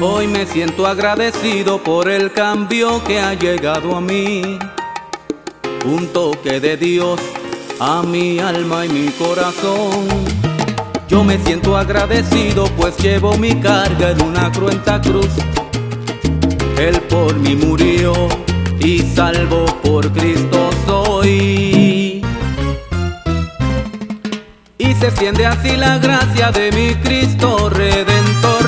Hoy me siento agradecido por el cambio que ha llegado a mí. Un toque de Dios a mi alma y mi corazón. Yo me siento agradecido pues llevo mi carga en una cruenta cruz. Él por mí murió y salvo por Cristo soy. Y se extiende así la gracia de mi Cristo Redentor,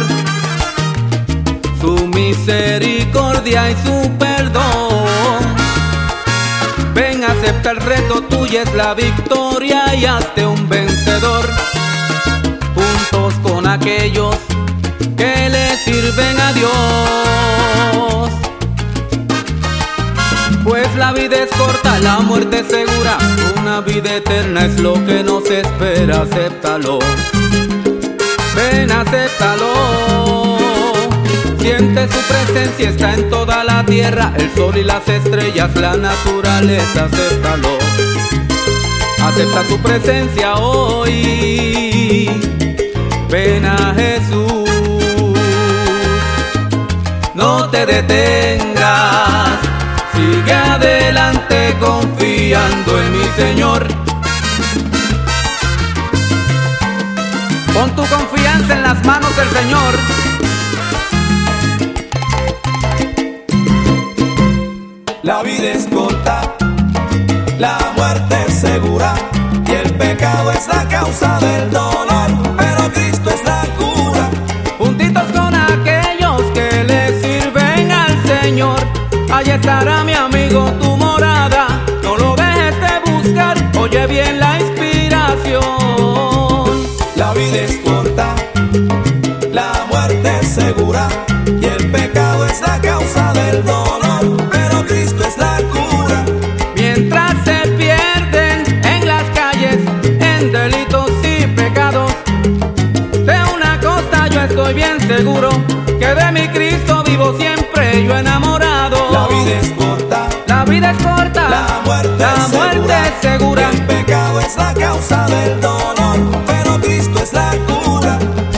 su misericordia y su perdón. Ven, acepta el reto, tuya es la victoria y hazte un vencedor, juntos con aquellos que le sirven a Dios. Pues la vida es corta, la muerte es segura, una vida eterna es lo que nos espera, acéptalo. Ven, acéptalo. Siente su presencia, está en toda la tierra, el sol y las estrellas, la naturaleza, acéptalo. Acepta su presencia hoy. Ven a Jesús. No te detengas, sigue adelante confiando en mi Señor. Pon tu confianza en las manos del Señor. La vida es corta, la muerte es segura y el pecado es la causa del dolor, pero Cristo es la cura. Juntitos con aquellos que le sirven al Señor, allí estará mi amigo tu morada. No lo dejes de buscar, oye bien la inspiración. La vida es corta, la muerte es segura y el pecado es la causa del dolor, pero Cristo es la cura. Mientras se pierden en las calles, en delitos y pecados, de una cosa yo estoy bien seguro, que de mi Cristo vivo siempre yo enamorado. La vida es corta, la vida es corta, la muerte es segura, y el pecado es la causa del dolor, pero Cristo es la cura.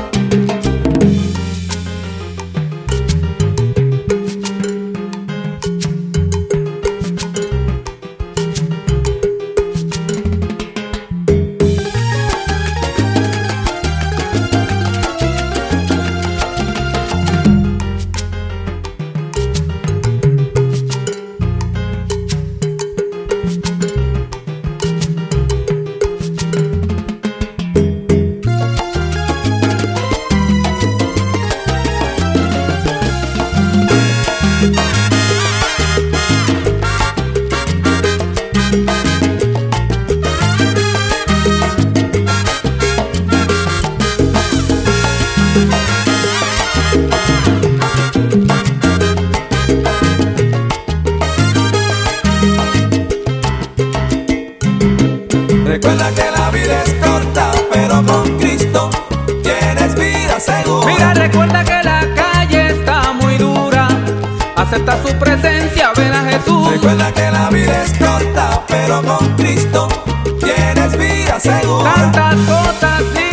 Recuerda que la vida es corta, pero con Cristo tienes vida segura. Mira, recuerda que la calle está muy dura, acepta su presencia, ven a Jesús. Recuerda que la vida es corta, pero con Cristo tienes vida segura. Tantas cosas